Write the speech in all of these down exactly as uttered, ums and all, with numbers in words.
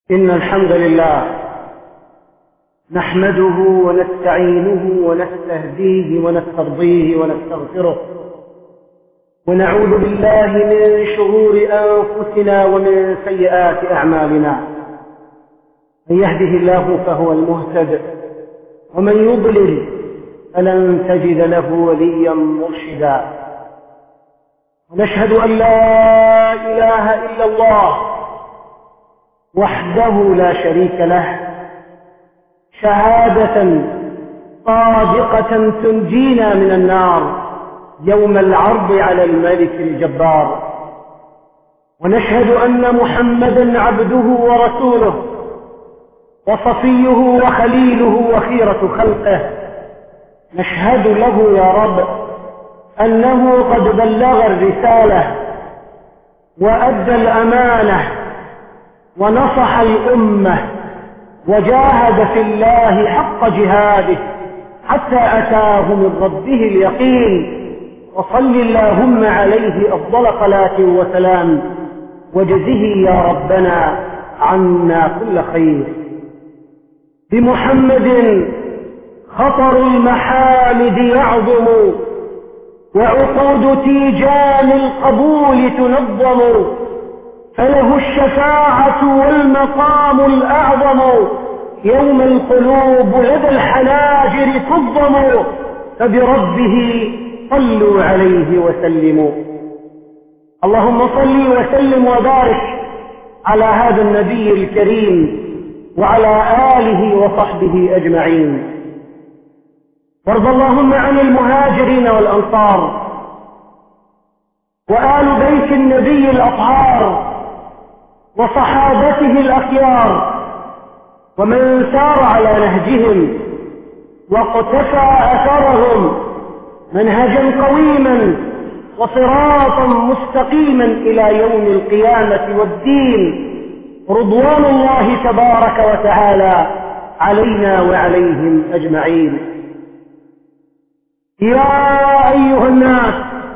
إن الحمد لله نحمده ونستعينه ونستهديه ونسترضيه ونستغفره ونعوذ بالله من شرور أنفسنا ومن سيئات أعمالنا. من يهده الله فهو المهتد ومن يضلل فلن تجد له وليا مرشدا. ونشهد أن لا إله إلا الله وحده لا شريك له شهادة صادقة تنجينا من النار يوم العرض على الملك الجبار. ونشهد أن محمدا عبده ورسوله وصفيه وخليله وخيرة خلقه. نشهد له يا رب أنه قد بلغ الرسالة وأدى الأمانة ونصح الأمة وجاهد في الله حق جهاده حتى أتاه من ربه اليقين. وصل اللهم عليه أفضل صلاة وسلام وجزه يا ربنا عنا كل خير. بمحمد خطر المحامد يعظم وعقود تيجان القبول تنظم. فله الشفاعة والمقام الأعظم يوم القلوب لدى الحناجر تضم. فبربه صلوا عليه وسلموا. اللهم صل وسلم وبارك على هذا النبي الكريم وعلى آله وصحبه أجمعين. وارض اللهم عن المهاجرين والأنصار وآل بيت النبي الأطهار وصحابته الأخيار ومن سار على نهجهم واقتفى أثرهم منهجا قويما وصراطا مستقيما إلى يوم القيامة والدين. رضوان الله تبارك وتعالى علينا وعليهم أجمعين. يا أيها الناس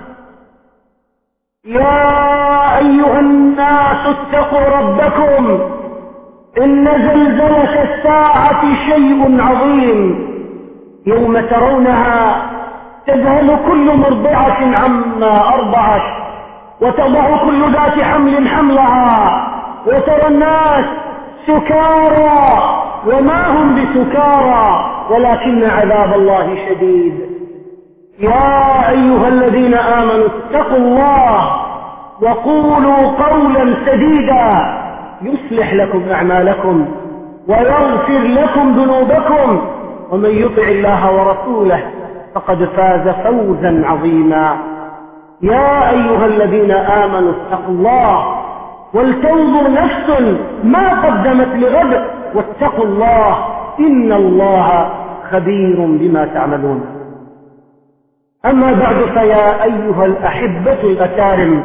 يا أيها الناس اتقوا ربكم إن زلزلة الساعة شيء عظيم. يوم ترونها تذهل كل مرضعة عما أرضعت وتضع كل ذات حمل حملها وترى الناس سكارى وما هم بسكارى ولكن عذاب الله شديد. يا أيها الذين آمنوا اتقوا الله وقولوا قولا سديدا يصلح لكم أعمالكم ويغفر لكم ذنوبكم ومن يطع الله ورسوله فقد فاز فوزا عظيما. يا أيها الذين آمنوا اتقوا الله ولتنظر نفس ما قدمت لغد واتقوا الله إن الله خبير بما تعملون. أما بعد فيا أيها الأحبة الأكارم،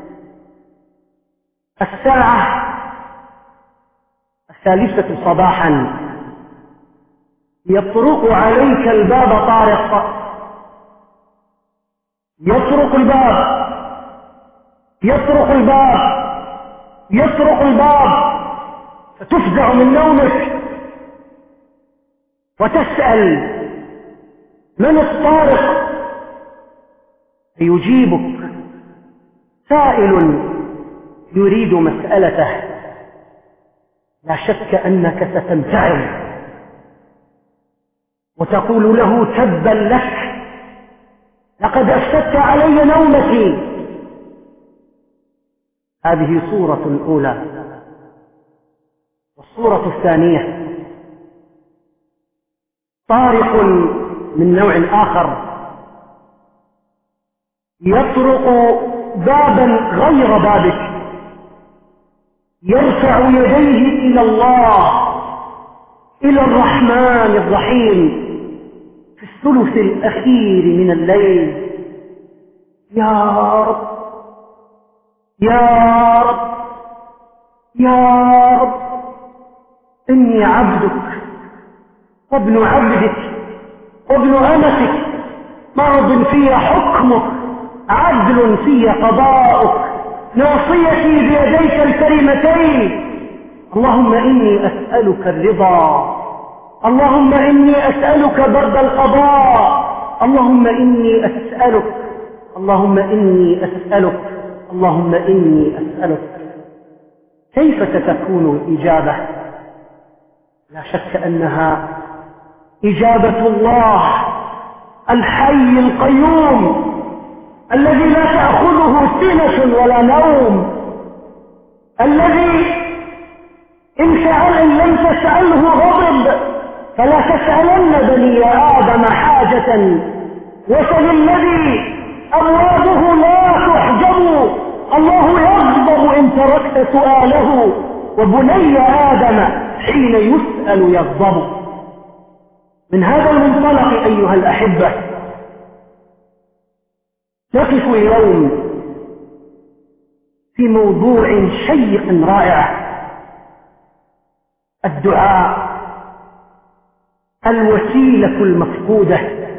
الساعة الثالثة صباحا يطرق عليك الباب طارق. يطرق الباب يطرق الباب يطرق الباب فتفزع من نومك وتسأل من الطارق فيجيبك سائل يريد مسألته. لا شك أنك ستنتعظ وتقول له تبا لك لقد أفسدت علي نومتي. هذه صورة أولى. والصورة الثانية طارق من نوع آخر يطرق بابا غير بابك يرفع يديه إلى الله إلى الرحمن الرحيم في الثلث الأخير من الليل. يا رب يا رب يا رب إني عبدك وابن عبدك وابن أمتك ماض في حكمك عدل في قضاؤك ناصيتي بيديك الكريمتين اللهم إني أسألك الرضا، اللهم إني أسألك برد القضاء، اللهم إني أسألك، اللهم إني أسألك، اللهم إني أسألك. كيف ستكون الإجابة؟ لا شك أنها إجابة الله الحي القيوم الذي لا تأخذه سنة ولا نوم، الذي إن سأل إن لم تسأله غضب، فلا تسألن بني آدم حاجة، وسل الذي أبوابه لا تحجب، الله يغضب إن تركت سؤاله، وبني آدم حين يسأل يغضب. من هذا المنطلق أيها الأحبة نقف اليوم في موضوع شيق رائع، الدعاء، الوسيلة المفقودة.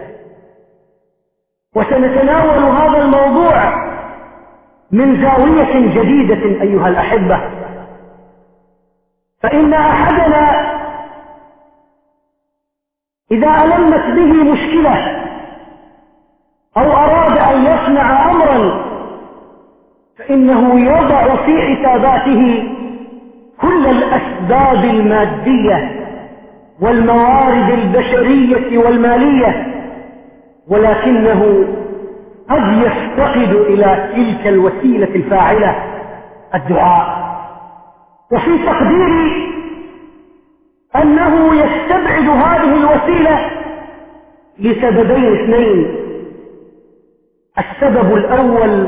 وسنتناول هذا الموضوع من زاوية جديدة أيها الأحبة، فإن أحدنا إذا ألمت به مشكلة أو أراد أن يصنع أمرا فإنه يضع في حساباته كل الأسباب المادية والموارد البشرية والمالية، ولكنه قد يفتقد إلى تلك الوسيلة الفاعلة، الدعاء. وفي تقديري أنه يستبعد هذه الوسيلة لسببين اثنين. السبب الأول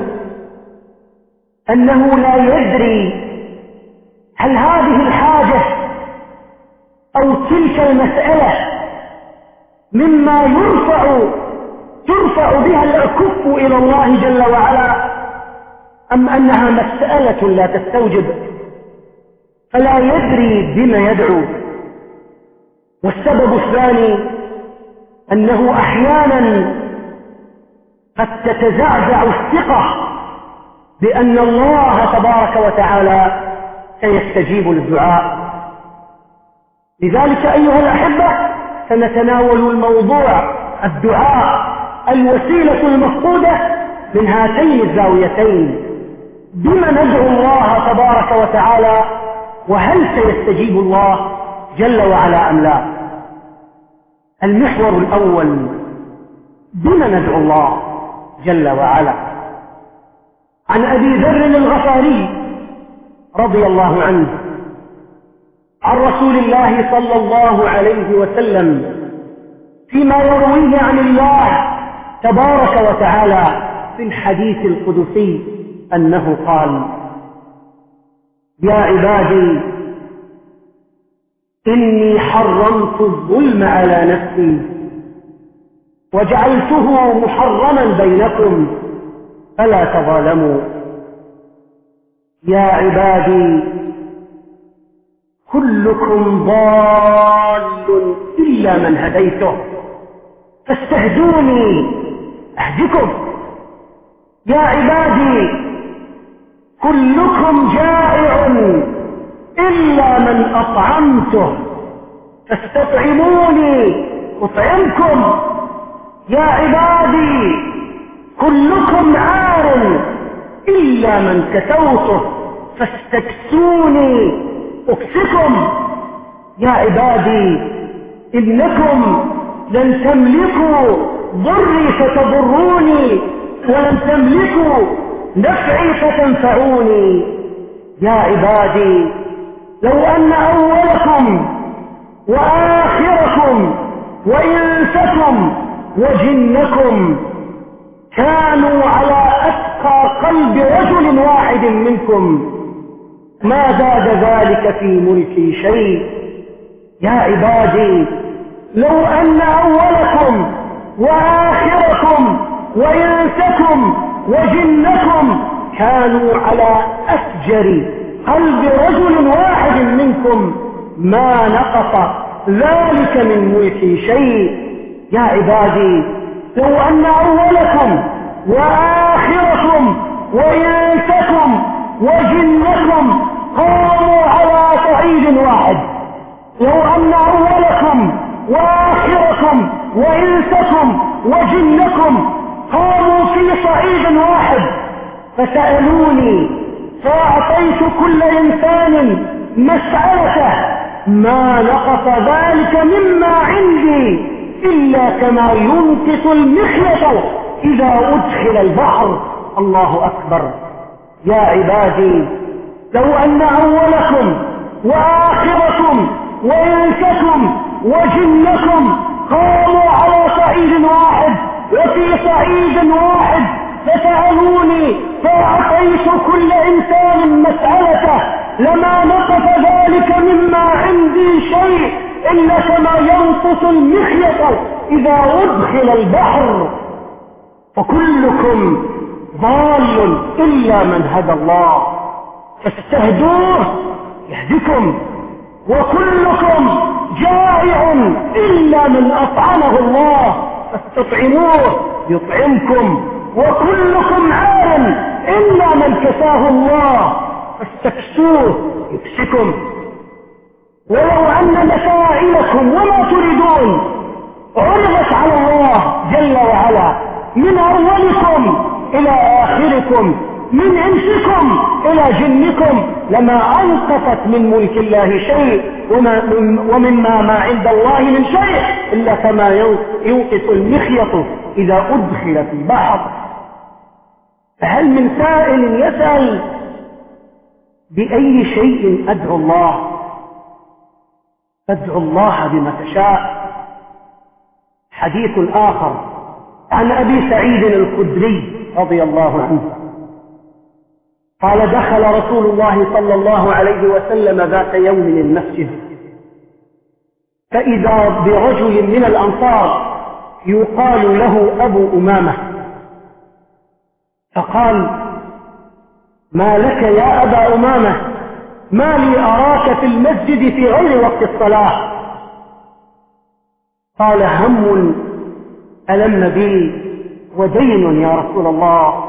أنه لا يدري هل هذه الحاجة أو تلك المسألة مما يرفع ترفع بها الأكف إلى الله جل وعلا، أم أنها مسألة لا تستوجب، فلا يدري بما يدعو. والسبب الثاني أنه أحيانا قد تتزعزع الثقة بأن الله تبارك وتعالى سيستجيب للدعاء. لذلك أيها الأحبة سنتناول الموضوع الدعاء، الوسيلة المفقودة، من هاتين الزاويتين: بما ندعو الله تبارك وتعالى، وهل سيستجيب الله جل وعلا أم لا. المحور الأول: بما ندعو الله جل وعلا. عن أبي ذر الغفاري رضي الله عنه عن رسول الله صلى الله عليه وسلم فيما يرويه عن الله تبارك وتعالى في الحديث القدسي أنه قال: يا عبادي إني حرمت الظلم على نفسي وجعلته محرما بينكم فلا تظالموا. يا عبادي كلكم ضال إلا من هديته فاستهدوني أهدكم. يا عبادي كلكم جائع إلا من أطعمته فاستطعموني أطعمكم. يا عبادي كلكم عار إلا من كسوته فاستكسوني أكسكم. يا عبادي إنكم لن تملكوا ضري فتضروني ولن تملكوا نفعي فتنفعوني. يا عبادي لو أن أولكم وآخركم وإنسكم وجنكم كانوا على أتقى قلب رجل واحد منكم ما زاد ذلك في ملكي شيء. يا عبادي لو أن أولكم وآخركم وإنسكم وجنكم كانوا على أفجر قلب رجل واحد منكم ما نقص ذلك من ملكي شيء. يا عبادي لو أن أولكم وآخركم وإنسكم وجنكم قاموا على صعيد لو أن أولكم وآخركم وإنسكم وجنكم قاموا في صعيد واحد فسألوني فأعطيت كل إنسان مسألته ما نقص ذلك مما عندي إلا كما ينقص المخيط إذا أدخل البحر. الله أكبر. يا عبادي لو أن أولكم وآخركم وإنسكم وجنكم قاموا على صعيد واحد وفي صعيد واحد فسألوني فأعطيت كل إنسان مسألته لما نقص ذلك مما عندي شيء إلا كما ينقص المخيط إذا أدخل البحر. فكلكم ضال إلا من هدى الله فاستهدوه يهدكم، وكلكم جائع إلا من أطعمه الله فاستطعموه يطعمكم، وكلكم عار إلا من كساه الله فاستكسوه يكسكم. ولو أن مسائلكم وما تريدون عرضت على الله جل وعلا من أولكم إلى آخركم من إنسكم إلى جنكم لما أنقصت من ملك الله شيء وما ومما ما عند الله من شيء إلا كما ينقص المخيط إذا أدخل في البحر. فهل من سائل يسأل بأي شيء أدعو الله؟ أدعو الله بما تشاء. حديث آخر عن أبي سعيد الخدري رضي الله عنه قال دخل رسول الله صلى الله عليه وسلم ذات يوم المسجد فإذا برجل من الأنصار يقال له أبو أمامة فقال ما لك يا أبا أمامة ما لي أراك في المسجد في غير وقت الصلاة؟ قال هم ألم بي ودين يا رسول الله،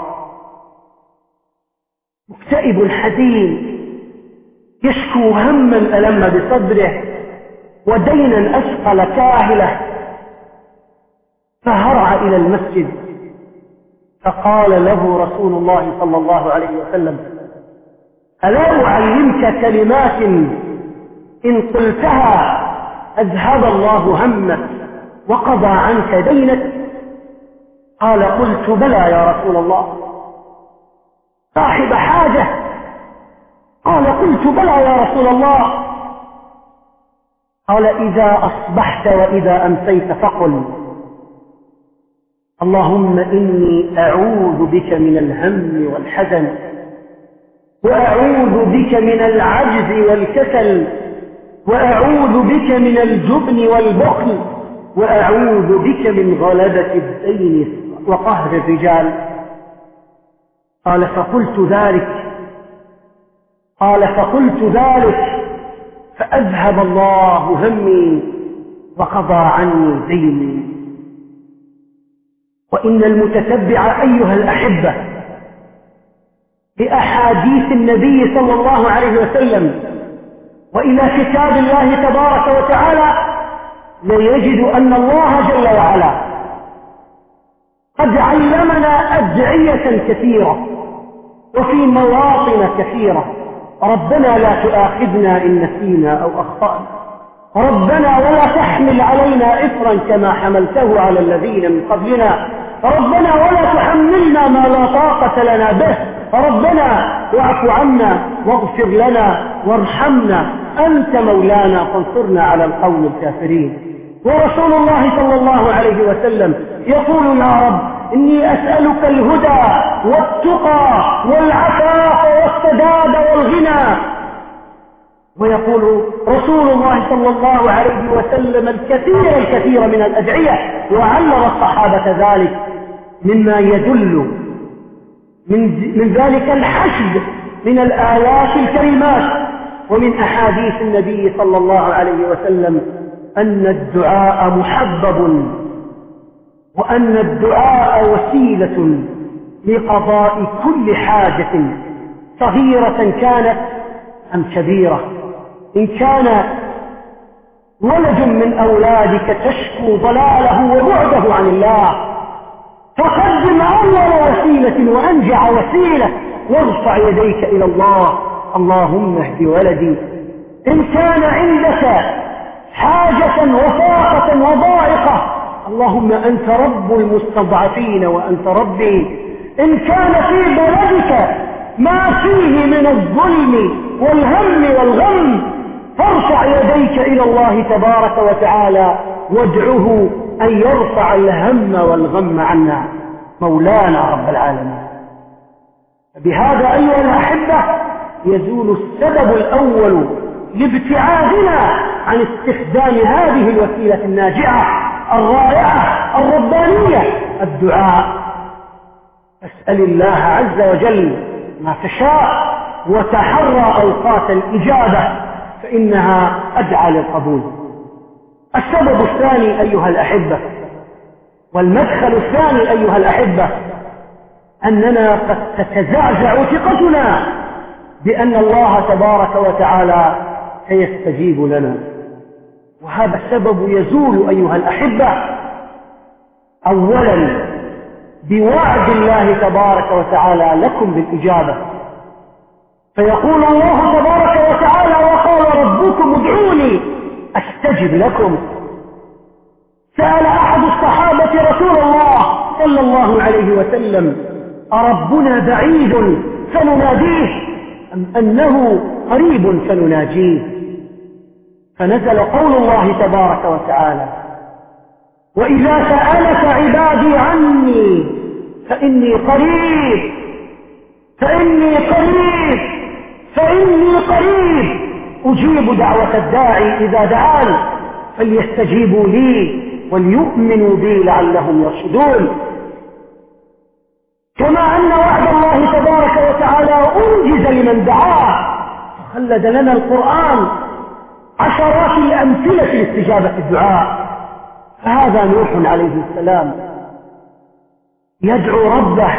مكتئب حزين يشكو هما ألم بصدره ودينا أثقل كاهله، فهرع إلى المسجد فقال له رسول الله صلى الله عليه وسلم ألا أعلمك كلمات إن قلتها أذهب الله همك وقضى عنك دينك؟ قال قلت بلى يا رسول الله. صاحب حاجة قال قلت بلى يا رسول الله. قال إذا أصبحت وإذا أمسيت فقل اللهم إني أعوذ بك من الهم والحزن وأعوذ بك من العجز والكسل وأعوذ بك من الجبن والبخل وأعوذ بك من غلبة الدين وقهر الرجال. قال فقلت ذلك قال فقلت ذلك فأذهب الله همي وقضى عني ديني. وإن المتتبع أيها الأحبة بأحاديث النبي صلى الله عليه وسلم وإلى كتاب الله تبارك وتعالى ليجد أن الله جل وعلا قد علمنا أدعية كثيرة وفي مواطن كثيرة. ربنا لا تؤاخذنا إن نسينا أو أخطأنا، ربنا ولا تحمل علينا إثرا كما حملته على الذين من قبلنا، ربنا ولا تحملنا ما لا طاقة لنا به، ربنا واعف عنا واغفر لنا وارحمنا أنت مولانا فانصرنا على القوم الكافرين. ورسول الله صلى الله عليه وسلم يقول يا رب إني أسألك الهدى والتقى والعفاف والسداد والغنى. ويقول رسول الله صلى الله عليه وسلم الكثير الكثير من الأدعية وعلم الصحابة ذلك مما يدل من, من ذلك الحشد من الآيات الكريمات ومن أحاديث النبي صلى الله عليه وسلم أن الدعاء محبب وأن الدعاء وسيلة لقضاء كل حاجة صغيرة كانت أم كبيرة. إن كان ولد من أولادك تشكو ضلاله وبعده عن الله، فقدم أول وسيلة وأنجع وسيلة وارفع يديك إلى الله. اللهم اهد ولدي. إن كان عندك حاجة وفاقة وضائقة، اللهم أنت رب المستضعفين وأنت ربي. إن كان في بلدك ما فيه من الظلم والهم والغم، فارفع يديك إلى الله تبارك وتعالى وادعه أن يرفع الهم والغم عنا، مولانا رب العالمين. بهذا أيها الأحبة يزول السبب الأول لابتعادنا عن استخدام هذه الوسيلة الناجعة الرائعة الربانية، الدعاء. اسأل الله عز وجل ما تشاء وتحرى أوقات الإجابة، فإنها أدعى للقبول. السبب الثاني أيها الأحبة، والمدخل الثاني أيها الأحبة، أننا قد تتزعزع ثقتنا بأن الله تبارك وتعالى سيستجيب لنا، وهذا السبب يزول أيها الأحبة أولا بوعد الله تبارك وتعالى لكم بالإجابة، فيقول الله تبارك وتعالى وقال ربكم ادعوني أستجب لكم. سأل أحد الصحابة رسول الله صلى الله عليه وسلم أربنا بعيد فنناديه أم أنه قريب فنناجيه؟ فنزل قول الله تبارك وتعالى وإذا سألك عبادي عني فإني قريب فإني قريب فإني قريب أجيب دعوة الداعي إذا دعان فليستجيبوا لي وليؤمنوا بي لعلهم يرشدون. كما أن وعد الله تبارك وتعالى أنجز لمن دعاه، فخلد لنا القرآن عشرات الأمثلة لاستجابة الدعاء. فهذا نوح عليه السلام يدعو ربه،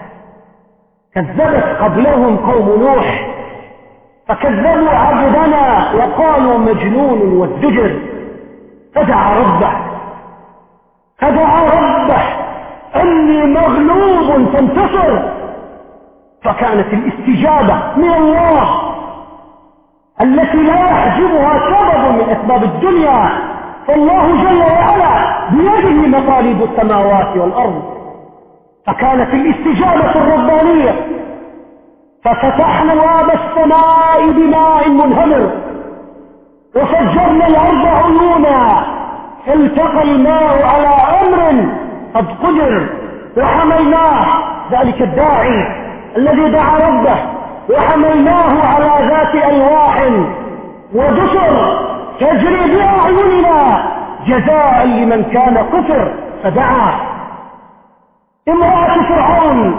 كذبت قبلهم قوم نوح فكذبوا عبدنا وقالوا مجنون وازدجر، فدعا ربه فدعا ربه أني مغلوب فانتصر، فكانت الاستجابة من الله التي لا يحجبها سبب من أسباب الدنيا، فالله جل وعلا بيده مطالب السماوات والأرض، فكانت الاستجابة الربانية. ففتحنا باب السماء بماء منهمر وفجرنا الأرض عيونا فالتقى الماء على أمر قد قدر وحملناه، ذلك الداعي الذي دعا ربه، وحملناه على ذات ألواح ودسر تجري بأعيننا جزاء لمن كان كفر فدعا. امرأة فرعون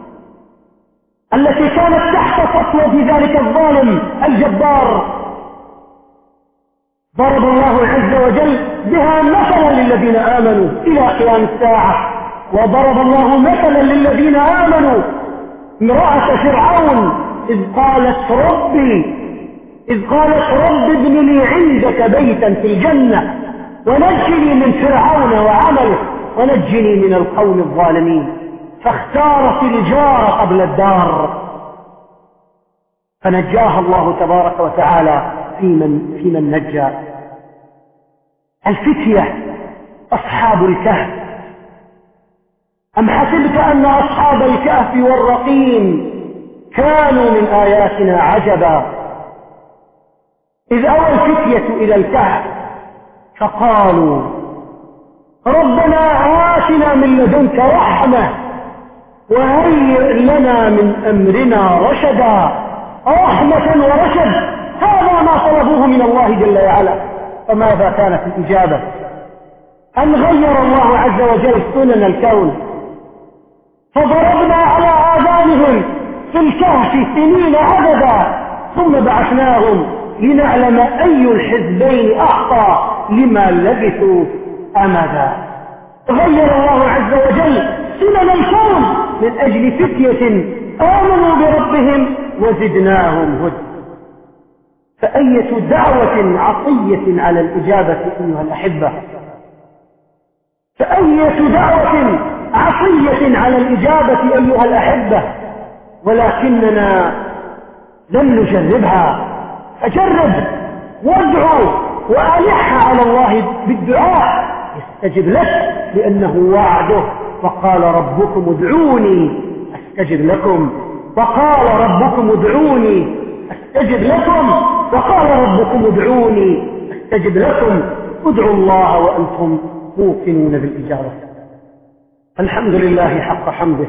التي كانت تحت سطوة ذلك الظالم الجبار ضرب الله عز وجل بها مثلا للذين آمنوا إلى قيام الساعة. وضرب الله مثلا للذين آمنوا امرأة فرعون إذ قالت ربي إذ قالت رب ابن لي عندك بيتا في الجنة ونجني من فرعون وعمله ونجني من القوم الظالمين، فاختارت الجار قبل الدار فنجاها الله تبارك وتعالى في من, في من نجى. الفتية أصحاب الكهف، أم حسبت أن أصحاب الكهف والرقيم كانوا من آياتنا عجبا إذ أوى الفتية إلى الكهف فقالوا ربنا آتنا من لدنك رحمة وهيئ لنا من أمرنا رشدا. رحمة ورشد، هذا ما طلبوه من الله جل وعلا. فماذا كانت الإجابة؟ أن غير الله عز وجل سنن الكون، فضربنا على آذانهم في الكهف سنين عددا ثم بعثناهم لنعلم أي الحزبين أعطى لما لبثوا أمدا. غير الله عز وجل سنن الكون من أجل فتية آمنوا بربهم وزدناهم هدى. فأية دعوة عطية على الإجابة أيها الأحبة، فأية دعوة عطية على الإجابة أيها الأحبة، ولكننا لم نجربها. فجرب وادعو وألح على الله بالدعاء يستجب لك، لأنه وعده، وقال ربكم ادعوني أستجب لكم، وقال ربكم ادعوني أستجب لكم، وقال ربكم ادعوني أستجب لكم. ادعوا الله وأنتم موقنون بالإجابة. الحمد لله حق حمده،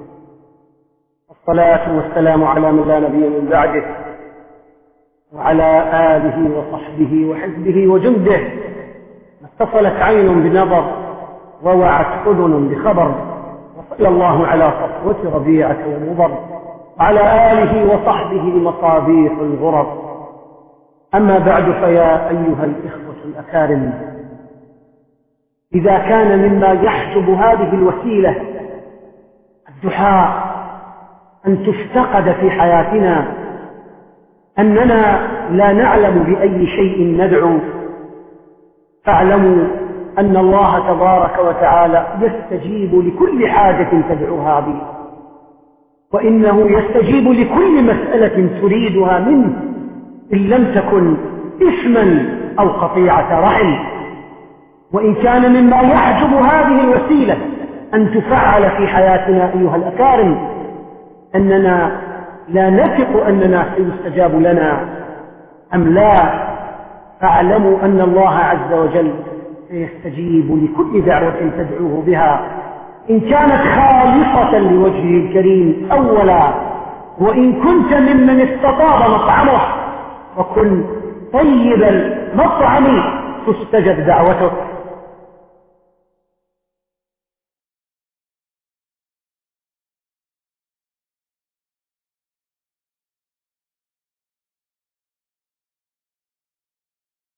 والصلاة والسلام على من لا نبي من بعده، وعلى آله وصحبه وحزبه وجنده. ما اتصلت عين بنظر ووعت أذن بخبر، وصلى الله على صفوة ربيعة ومضر، وعلى آله وصحبه مصابيح الغرر. أما بعد، فيا أيها الإخوة الأكارم، إذا كان مما يحجب هذه الوسيلة الدعاء أن تفتقد في حياتنا، أننا لا نعلم بأي شيء ندعو، فاعلموا أن الله تبارك وتعالى يستجيب لكل حاجة تدعوها به، وإنه يستجيب لكل مسألة تريدها منه، إن لم تكن إثما أو قطيعة رحم. وإن كان مما يحجب هذه الوسيلة أن تفعل في حياتنا أيها الأكارم أننا لا نثق أننا سيستجاب لنا أم لا، فاعلموا أن الله عز وجل سيستجيب لكل دعوة تدعوه بها، إن كانت خالصة لوجهه الكريم أولا، وإن كنت ممن استطاب مطعمه وكن طيب المطعم تستجب دعوتك.